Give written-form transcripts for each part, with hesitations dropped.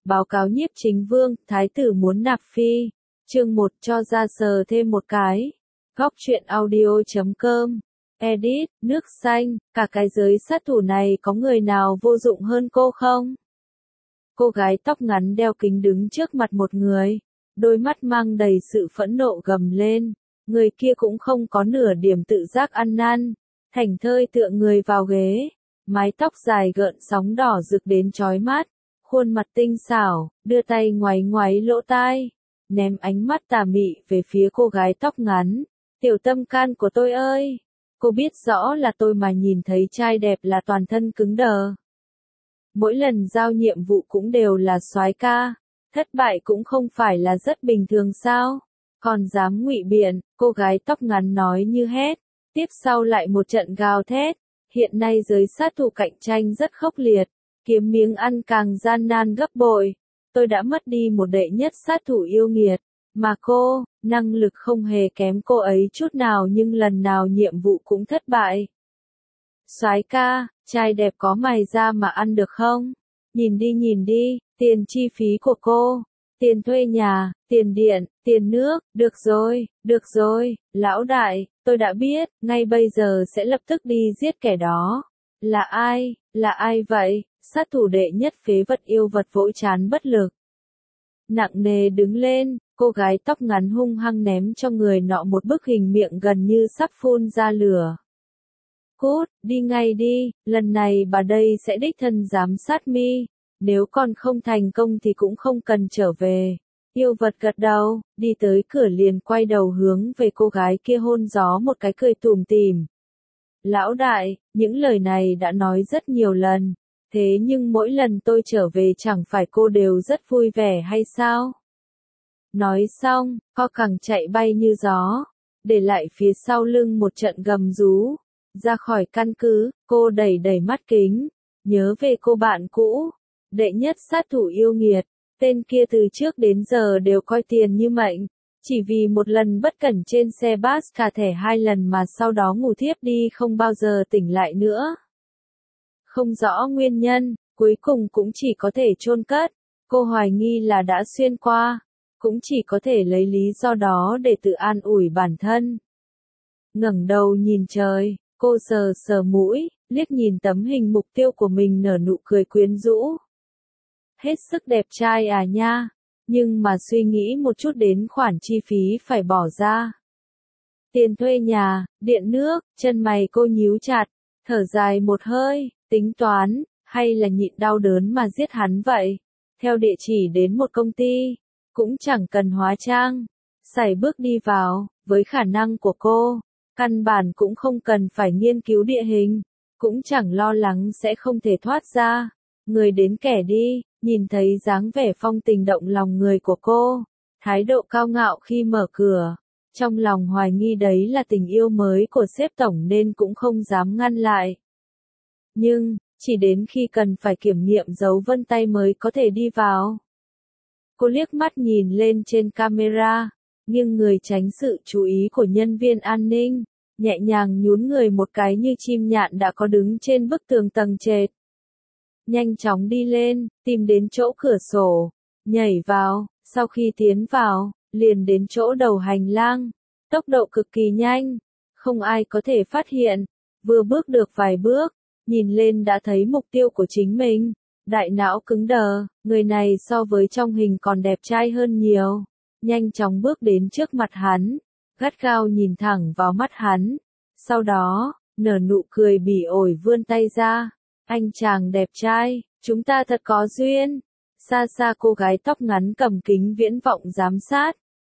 Báo cáo nhiếp chính vương, thái tử muốn nạp phi. Chương 1 cho ra sờ thêm một cái. Góc truyện audio.com. Edit, nước xanh, cả cái giới sát thủ này có người nào vô dụng hơn cô không? Cô gái tóc ngắn đeo kính đứng trước mặt một người, đôi mắt mang đầy sự phẫn nộ gầm lên. Người kia cũng không có nửa điểm tự giác ăn năn, thảnh thơi tựa người vào ghế, mái tóc dài gợn sóng đỏ rực đến chói mắt, khuôn mặt tinh xảo, đưa tay ngoáy ngoáy lỗ tai, ném ánh mắt tà mị về phía cô gái tóc ngắn. Tiểu tâm can của tôi ơi, cô biết rõ là tôi mà nhìn thấy trai đẹp là toàn thân cứng đờ. Mỗi lần giao nhiệm vụ cũng đều là soái ca, thất bại cũng không phải là rất bình thường sao? Còn dám ngụy biện, cô gái tóc ngắn nói như hét, tiếp sau lại một trận gào thét. Hiện nay giới sát thủ cạnh tranh rất khốc liệt, kiếm miếng ăn càng gian nan gấp bội. Tôi đã mất đi một đệ nhất sát thủ yêu nghiệt, mà cô, năng lực không hề kém cô ấy chút nào nhưng lần nào nhiệm vụ cũng thất bại. Soái ca, trai đẹp có mày ra mà ăn được không? Nhìn đi, tiền chi phí của cô, tiền thuê nhà, tiền điện, tiền nước, được rồi, lão đại, tôi đã biết, ngay bây giờ sẽ lập tức đi giết kẻ đó. Là ai vậy? Sát thủ đệ nhất phế vật yêu vật vỗ trán bất lực. Nặng nề đứng lên, cô gái tóc ngắn hung hăng ném cho người nọ một bức hình miệng gần như sắp phun ra lửa. Cút, đi ngay đi, lần này bà đây sẽ đích thân giám sát mi, nếu còn không thành công thì cũng không cần trở về. Yêu vật gật đầu, đi tới cửa liền quay đầu hướng về cô gái kia hôn gió một cái cười tủm tỉm. Lão đại, những lời này đã nói rất nhiều lần, thế nhưng mỗi lần tôi trở về chẳng phải cô đều rất vui vẻ hay sao? Nói xong, co cẳng chạy bay như gió, để lại phía sau lưng một trận gầm rú. Ra khỏi căn cứ, cô đẩy mắt kính, nhớ về cô bạn cũ, đệ nhất sát thủ yêu nghiệt, tên kia từ trước đến giờ đều coi tiền như mệnh, chỉ vì một lần bất cẩn trên xe bus cả thẻ 2 lần mà sau đó ngủ thiếp đi không bao giờ tỉnh lại nữa. Không rõ nguyên nhân, cuối cùng cũng chỉ có thể chôn cất, cô hoài nghi là đã xuyên qua, cũng chỉ có thể lấy lý do đó để tự an ủi bản thân. Ngẩng đầu nhìn trời. Cô sờ mũi, liếc nhìn tấm hình mục tiêu của mình nở nụ cười quyến rũ. Hết sức đẹp trai à nha, nhưng mà suy nghĩ một chút đến khoản chi phí phải bỏ ra. Tiền thuê nhà, điện nước, chân mày cô nhíu chặt, thở dài một hơi, tính toán, hay là nhịn đau đớn mà giết hắn vậy. Theo địa chỉ đến một công ty, cũng chẳng cần hóa trang, sải bước đi vào, với khả năng của cô. Căn bản cũng không cần phải nghiên cứu địa hình, cũng chẳng lo lắng sẽ không thể thoát ra. Người đến kẻ đi, nhìn thấy dáng vẻ phong tình động lòng người của cô, thái độ cao ngạo khi mở cửa, trong lòng hoài nghi đấy là tình yêu mới của sếp tổng nên cũng không dám ngăn lại. Nhưng, chỉ đến khi cần phải kiểm nghiệm dấu vân tay mới có thể đi vào. Cô liếc mắt nhìn lên trên camera. Nhưng người tránh sự chú ý của nhân viên an ninh, nhẹ nhàng nhún người một cái như chim nhạn đã có đứng trên bức tường tầng trệt. Nhanh chóng đi lên, tìm đến chỗ cửa sổ, nhảy vào, sau khi tiến vào, liền đến chỗ đầu hành lang, tốc độ cực kỳ nhanh, không ai có thể phát hiện, vừa bước được vài bước, nhìn lên đã thấy mục tiêu của chính mình, đại não cứng đờ, người này so với trong hình còn đẹp trai hơn nhiều. Nhanh chóng bước đến trước mặt hắn, gắt gao nhìn thẳng vào mắt hắn, sau đó, nở nụ cười bỉ ổi vươn tay ra, anh chàng đẹp trai, chúng ta thật có duyên. Xa xa cô gái tóc ngắn cầm kính viễn vọng giám sát.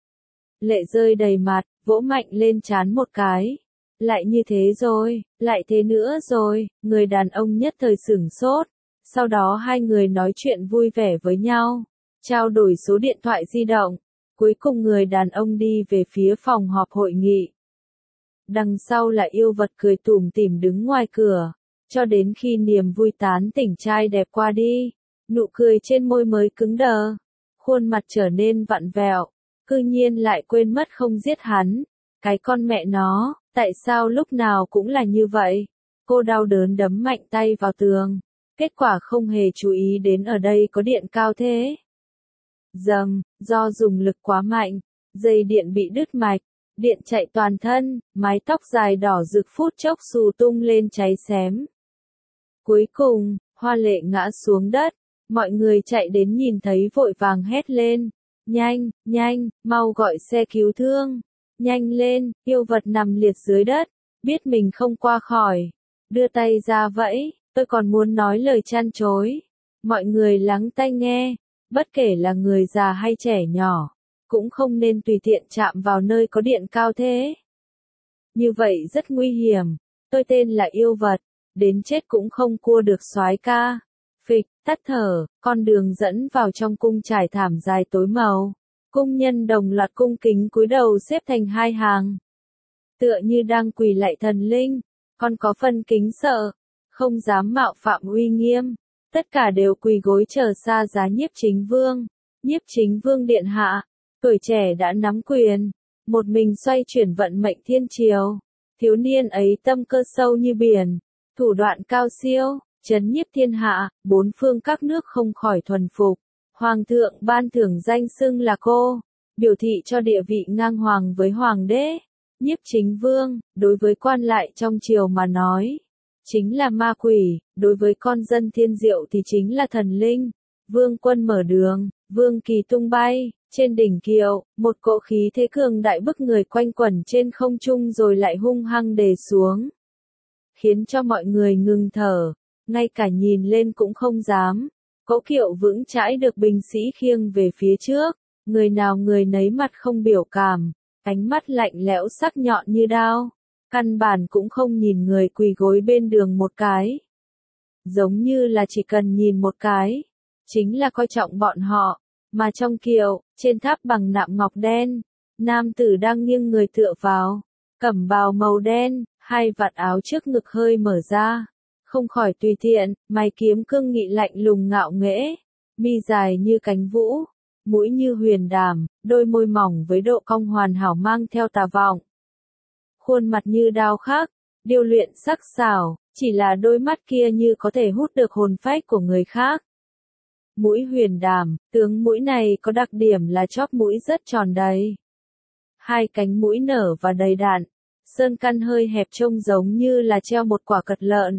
Lệ rơi đầy mặt, vỗ mạnh lên trán một cái. Lại như thế rồi, lại thế nữa rồi, người đàn ông nhất thời sửng sốt, sau đó hai người nói chuyện vui vẻ với nhau, trao đổi số điện thoại di động. Cuối cùng người đàn ông đi về phía phòng họp hội nghị. Đằng sau là yêu vật cười tủm tỉm đứng ngoài cửa, cho đến khi niềm vui tán tỉnh trai đẹp qua đi, nụ cười trên môi mới cứng đờ, khuôn mặt trở nên vặn vẹo, cư nhiên lại quên mất không giết hắn. Cái con mẹ nó, tại sao lúc nào cũng là như vậy? Cô đau đớn đấm mạnh tay vào tường, kết quả không hề chú ý đến ở đây có điện cao thế. Dầm, do dùng lực quá mạnh, dây điện bị đứt mạch, điện chạy toàn thân, mái tóc dài đỏ rực phút chốc xù tung lên cháy xém. Cuối cùng, Hoa Lệ ngã xuống đất, mọi người chạy đến nhìn thấy vội vàng hét lên. Nhanh, nhanh, mau gọi xe cứu thương. Nhanh lên, yêu vật nằm liệt dưới đất, biết mình không qua khỏi. Đưa tay ra vẫy, tôi còn muốn nói lời chăn chối. Mọi người lắng tai nghe, bất kể là người già hay trẻ nhỏ, cũng không nên tùy tiện chạm vào nơi có điện cao thế. Như vậy rất nguy hiểm, tôi tên là yêu vật, đến chết cũng không cua được soái ca. Phịch, tắt thở, con đường dẫn vào trong cung trải thảm dài tối màu. Cung nhân đồng loạt cung kính cúi đầu xếp thành hai hàng. Tựa như đang quỳ lạy thần linh, còn có phần kính sợ, không dám mạo phạm uy nghiêm. Tất cả đều quỳ gối chờ xa giá Nhiếp Chính Vương. Nhiếp Chính Vương điện hạ, tuổi trẻ đã nắm quyền, một mình xoay chuyển vận mệnh thiên triều. Thiếu niên ấy tâm cơ sâu như biển, thủ đoạn cao siêu, trấn nhiếp thiên hạ, bốn phương các nước không khỏi thuần phục. Hoàng thượng ban thưởng danh xưng là cô, biểu thị cho địa vị ngang hoàng với hoàng đế. Nhiếp Chính Vương, đối với quan lại trong triều mà nói, chính là ma quỷ, đối với con dân thiên diệu thì chính là thần linh. Vương quân mở đường, vương kỳ tung bay, trên đỉnh kiệu, một cỗ khí thế cường đại bức người quanh quẩn trên không trung rồi lại hung hăng đè xuống, khiến cho mọi người ngừng thở, ngay cả nhìn lên cũng không dám. Cỗ kiệu vững chãi được binh sĩ khiêng về phía trước, người nào người nấy mặt không biểu cảm, ánh mắt lạnh lẽo sắc nhọn như đao, căn bản cũng không nhìn người quỳ gối bên đường một cái. Giống như là chỉ cần nhìn một cái, chính là coi trọng bọn họ, mà trong kiệu, trên tháp bằng nạm ngọc đen, nam tử đang nghiêng người tựa vào, cẩm bào màu đen, hai vạt áo trước ngực hơi mở ra. Không khỏi tùy tiện, mày kiếm cương nghị lạnh lùng ngạo nghễ, mi dài như cánh vũ, mũi như huyền đàm, đôi môi mỏng với độ cong hoàn hảo mang theo tà vọng. Khuôn mặt như đao khắc, điêu luyện sắc sảo, chỉ là đôi mắt kia như có thể hút được hồn phách của người khác. Mũi huyền đàm, tướng mũi này có đặc điểm là chóp mũi rất tròn đầy. Hai cánh mũi nở và đầy đặn, sơn căn hơi hẹp trông giống như là treo một quả cật lợn.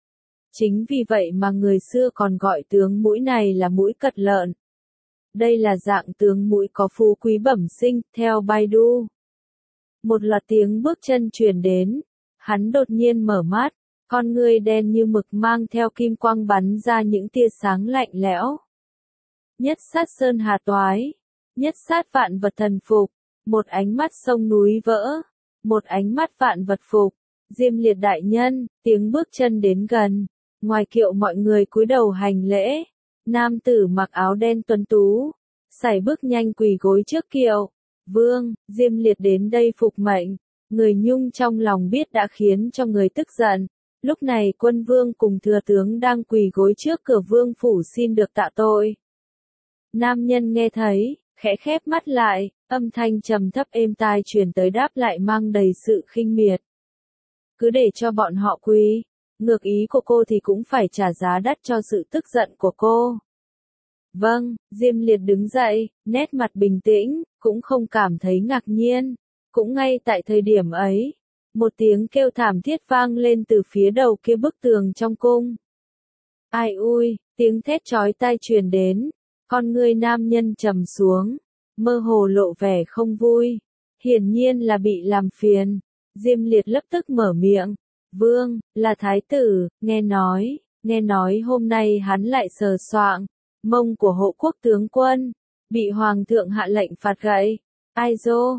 Chính vì vậy mà người xưa còn gọi tướng mũi này là mũi cật lợn. Đây là dạng tướng mũi có phú quý bẩm sinh, theo Baidu. Một loạt tiếng bước chân truyền đến, hắn đột nhiên mở mắt, con ngươi đen như mực mang theo kim quang bắn ra những tia sáng lạnh lẽo. Nhất sát sơn hà toái, nhất sát vạn vật thần phục, một ánh mắt sông núi vỡ, một ánh mắt vạn vật phục. Diêm Liệt đại nhân, tiếng bước chân đến gần. Ngoài kiệu mọi người cúi đầu hành lễ, nam tử mặc áo đen tuấn tú, sải bước nhanh quỳ gối trước kiệu. Vương, Diêm Liệt đến đây phục mệnh, người nhung trong lòng biết đã khiến cho người tức giận. Lúc này quân vương cùng thừa tướng đang quỳ gối trước cửa vương phủ xin được tạ tội. Nam nhân nghe thấy, khẽ khép mắt lại, âm thanh trầm thấp êm tai truyền tới đáp lại mang đầy sự khinh miệt. Cứ để cho bọn họ quỳ. Ngược ý của cô thì cũng phải trả giá đắt cho sự tức giận của cô. Vâng, Diêm Liệt đứng dậy, nét mặt bình tĩnh, cũng không cảm thấy ngạc nhiên. Cũng ngay tại thời điểm ấy, một tiếng kêu thảm thiết vang lên từ phía đầu kia bức tường trong cung. Ai ui, tiếng thét chói tai truyền đến, con ngươi nam nhân trầm xuống, mơ hồ lộ vẻ không vui, hiển nhiên là bị làm phiền. Diêm Liệt lập tức mở miệng. Vương, là thái tử, nghe nói hôm nay hắn lại sờ soạng mông của hộ quốc tướng quân, bị hoàng thượng hạ lệnh phạt gậy. Ai dô,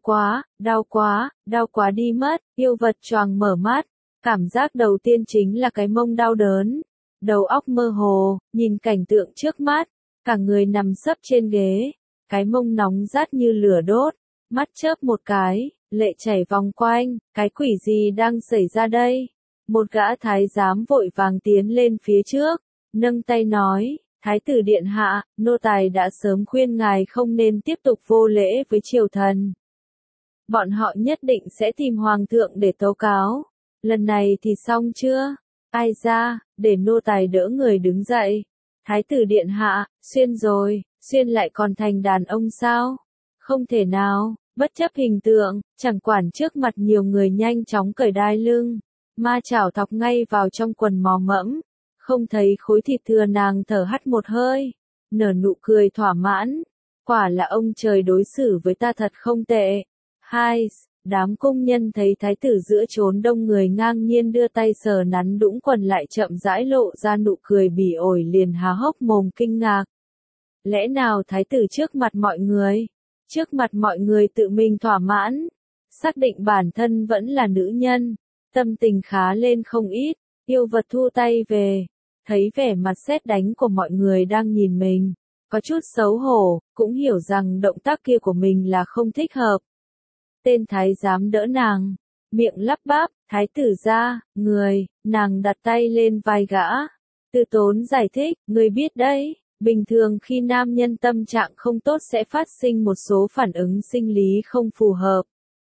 đau quá đi mất. Yêu vật choàng mở mắt, cảm giác đầu tiên chính là cái mông đau đớn, đầu óc mơ hồ, nhìn cảnh tượng trước mắt, cả người nằm sấp trên ghế, cái mông nóng rát như lửa đốt, mắt chớp một cái, lệ chảy vòng quanh, cái quỷ gì đang xảy ra đây? Một gã thái giám vội vàng tiến lên phía trước, nâng tay nói, thái tử điện hạ, nô tài đã sớm khuyên ngài không nên tiếp tục vô lễ với triều thần. Bọn họ nhất định sẽ tìm hoàng thượng để tố cáo. Lần này thì xong chưa? Ai ra, để nô tài đỡ người đứng dậy. Thái tử điện hạ, Xuyên lại còn thành đàn ông sao? Không thể nào, bất chấp hình tượng, chẳng quản trước mặt nhiều người nhanh chóng cởi đai lưng. Ma chảo thọc ngay vào trong quần mò mẫm. Không thấy khối thịt thừa nàng thở hắt một hơi. Nở nụ cười thỏa mãn. Quả là ông trời đối xử với ta thật không tệ. Hai, đám công nhân thấy thái tử giữa chốn đông người ngang nhiên đưa tay sờ nắn đũng quần lại chậm rãi lộ ra nụ cười bỉ ổi liền há hốc mồm kinh ngạc. Lẽ nào thái tử trước mặt mọi người? Trước mặt mọi người tự mình thỏa mãn. Xác định bản thân vẫn là nữ nhân. Tâm tình khá lên không ít. Yêu vật thu tay về. Thấy vẻ mặt sét đánh của mọi người đang nhìn mình. Có chút xấu hổ, cũng hiểu rằng động tác kia của mình là không thích hợp. Tên thái giám đỡ nàng, miệng lắp bắp, thái tử ra, người, nàng đặt tay lên vai gã. Từ tốn giải thích, người biết đấy, bình thường khi nam nhân tâm trạng không tốt sẽ phát sinh một số phản ứng sinh lý không phù hợp.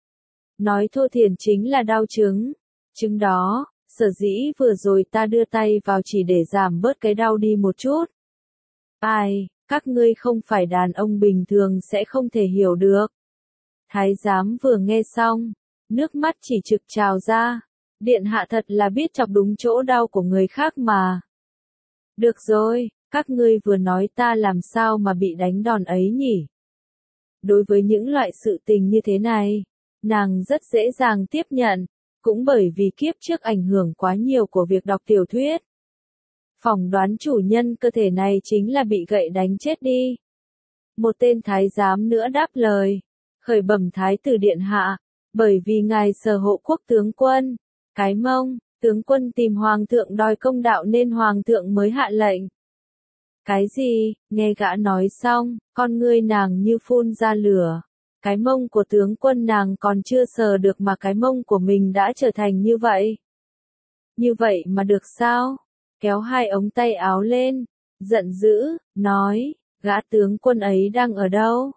Nói thô thiển chính là đau chứng. Chứng đó, sở dĩ vừa rồi ta đưa tay vào chỉ để giảm bớt cái đau đi một chút. Ai, các ngươi không phải đàn ông bình thường sẽ không thể hiểu được. Thái giám vừa nghe xong, nước mắt chỉ trực trào ra. Điện hạ thật là biết chọc đúng chỗ đau của người khác mà. Được rồi, các ngươi vừa nói ta làm sao mà bị đánh đòn ấy nhỉ? Đối với những loại sự tình như thế này, nàng rất dễ dàng tiếp nhận, cũng bởi vì kiếp trước ảnh hưởng quá nhiều của việc đọc tiểu thuyết. Phỏng đoán chủ nhân cơ thể này chính là bị gậy đánh chết đi. Một tên thái giám nữa đáp lời. Khởi bẩm thái tử điện hạ, bởi vì ngài sở hộ quốc tướng quân, cái mông, tướng quân tìm hoàng thượng đòi công đạo nên hoàng thượng mới hạ lệnh. Cái gì? Nghe gã nói xong, con ngươi nàng như phun ra lửa. Cái mông của tướng quân nàng còn chưa sờ được mà cái mông của mình đã trở thành như vậy. Như vậy mà được sao? Kéo hai ống tay áo lên, giận dữ, nói, gã tướng quân ấy đang ở đâu?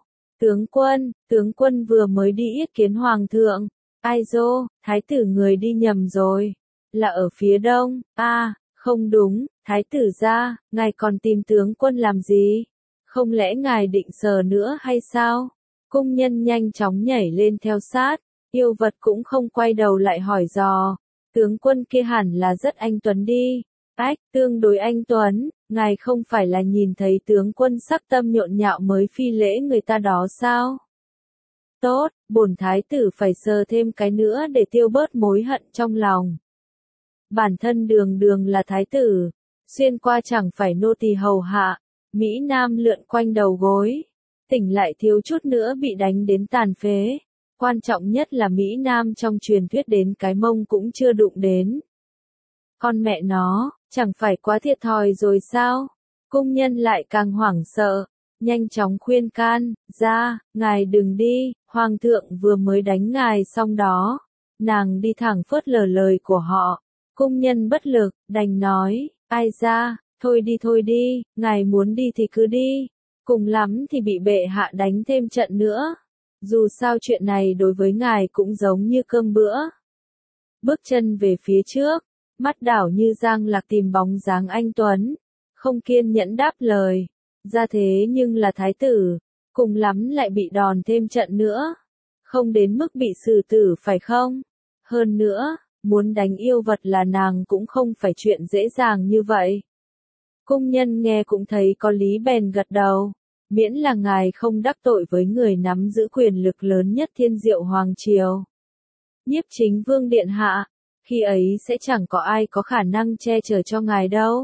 Tướng quân vừa mới đi yết kiến hoàng thượng. Ai dô, thái tử người đi nhầm rồi. Là ở phía đông. Không đúng, thái tử ra, ngài còn tìm tướng quân làm gì? Không lẽ ngài định sờ nữa hay sao? Cung nhân nhanh chóng nhảy lên theo sát. Yêu vật cũng không quay đầu lại hỏi dò. Tướng quân kia hẳn là rất anh tuấn đi. Tương đối anh tuấn, ngài không phải là nhìn thấy tướng quân sắc tâm nhộn nhạo mới phi lễ người ta đó sao? Tốt, bổn thái tử phải sờ thêm cái nữa để tiêu bớt mối hận trong lòng. Bản thân đường đường là thái tử, xuyên qua chẳng phải nô tỳ hầu hạ, Mỹ Nam lượn quanh đầu gối, tỉnh lại thiếu chút nữa bị đánh đến tàn phế. Quan trọng nhất là Mỹ Nam trong truyền thuyết đến cái mông cũng chưa đụng đến. Con mẹ nó, chẳng phải quá thiệt thòi rồi sao? Cung nhân lại càng hoảng sợ, nhanh chóng khuyên can, ra, ngài đừng đi, hoàng thượng vừa mới đánh ngài xong đó. Nàng đi thẳng phớt lờ lời của họ. Cung nhân bất lực, đành nói, ai ra, thôi đi, ngài muốn đi thì cứ đi. Cùng lắm thì bị bệ hạ đánh thêm trận nữa. Dù sao chuyện này đối với ngài cũng giống như cơm bữa. Bước chân về phía trước. Mắt đảo như Giang Lạc tìm bóng dáng anh Tuấn, không kiên nhẫn đáp lời, ra thế nhưng là thái tử, cùng lắm lại bị đòn thêm trận nữa, không đến mức bị xử tử phải không? Hơn nữa, muốn đánh yêu vật là nàng cũng không phải chuyện dễ dàng như vậy. Cung nhân nghe cũng thấy có lý bèn gật đầu, miễn là ngài không đắc tội với người nắm giữ quyền lực lớn nhất Thiên Diệu Hoàng Triều. Nhiếp Chính Vương điện hạ. Khi ấy sẽ chẳng có ai có khả năng che chở cho ngài đâu.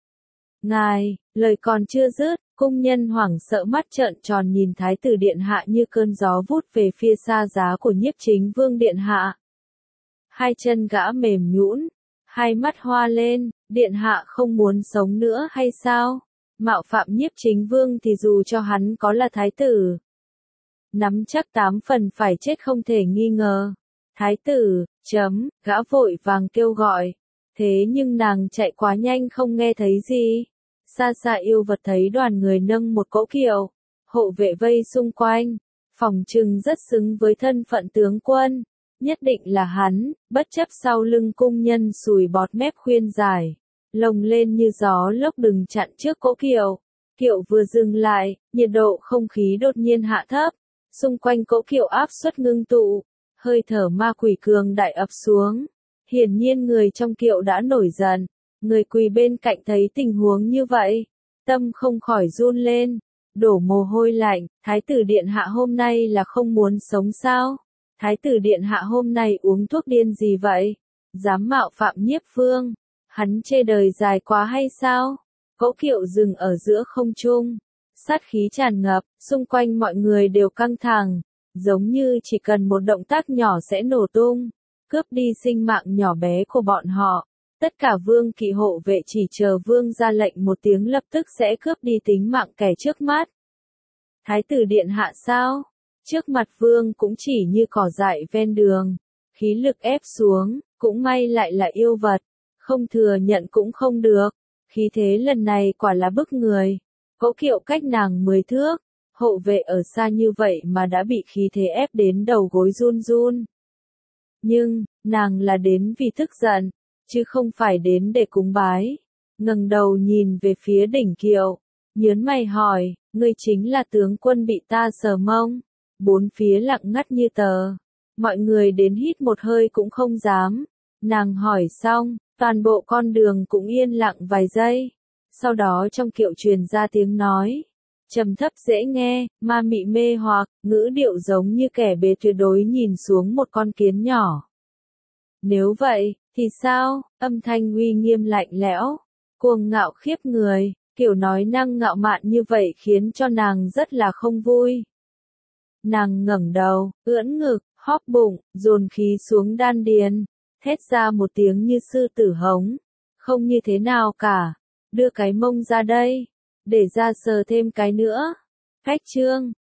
Ngài, lời còn chưa dứt, cung nhân hoảng sợ mắt trợn tròn nhìn thái tử điện hạ như cơn gió vút về phía xa giá của Nhiếp Chính Vương điện hạ. Hai chân gã mềm nhũn, hai mắt hoa lên, điện hạ không muốn sống nữa hay sao? Mạo phạm Nhiếp Chính Vương thì dù cho hắn có là thái tử, nắm chắc 8 phần phải chết không thể nghi ngờ. Thái tử, gã vội vàng kêu gọi. Thế nhưng nàng chạy quá nhanh không nghe thấy gì. Xa xa yêu vật thấy đoàn người nâng một cỗ kiệu. Hộ vệ vây xung quanh. Phỏng chừng rất xứng với thân phận tướng quân. Nhất định là hắn, bất chấp sau lưng cung nhân sùi bọt mép khuyên giải. Lồng lên như gió lốc đừng chặn trước cỗ kiệu. Kiệu vừa dừng lại, nhiệt độ không khí đột nhiên hạ thấp, xung quanh cỗ kiệu áp suất ngưng tụ, hơi thở ma quỷ cường đại ập xuống. Hiển nhiên người trong kiệu đã nổi giận, người quỳ bên cạnh thấy tình huống như vậy, tâm không khỏi run lên, đổ mồ hôi lạnh. Thái tử điện hạ hôm nay là không muốn sống sao? Thái tử điện hạ hôm nay uống thuốc điên gì vậy? Dám mạo phạm Nhiếp Vương, hắn chê đời dài quá hay sao? Cỗ kiệu dừng ở giữa không trung, sát khí tràn ngập, xung quanh mọi người đều căng thẳng, giống như chỉ cần một động tác nhỏ sẽ nổ tung, cướp đi sinh mạng nhỏ bé của bọn họ. Tất cả vương kỵ hộ vệ chỉ chờ vương ra lệnh một tiếng lập tức sẽ cướp đi tính mạng kẻ trước mắt. Thái tử điện hạ sao? Trước mặt vương cũng chỉ như cỏ dại ven đường, khí lực ép xuống, cũng may lại là yêu vật, không thừa nhận cũng không được. Khí thế lần này quả là bức người. Cỗ kiệu cách nàng 10 thước, hộ vệ ở xa như vậy mà đã bị khí thế ép đến đầu gối run run. Nhưng, nàng là đến vì tức giận, chứ không phải đến để cúng bái. Ngẩng đầu nhìn về phía đỉnh kiệu, nhớn mày hỏi, ngươi chính là tướng quân bị ta sờ mông? Bốn phía lặng ngắt như tờ. Mọi người đến hít một hơi cũng không dám. Nàng hỏi xong, toàn bộ con đường cũng yên lặng vài giây. Sau đó trong kiệu truyền ra tiếng nói, trầm thấp dễ nghe, ma mị mê hoặc, ngữ điệu giống như kẻ bề tuyệt đối nhìn xuống một con kiến nhỏ. Nếu vậy, thì sao? Âm thanh uy nghiêm lạnh lẽo, cuồng ngạo khiếp người, kiểu nói năng ngạo mạn như vậy khiến cho nàng rất là không vui. Nàng ngẩng đầu, ưỡn ngực, hóp bụng, dồn khí xuống đan điền, thét ra một tiếng như sư tử hống. Không như thế nào cả, đưa cái mông ra đây, để ra sờ thêm cái nữa. Phách trương,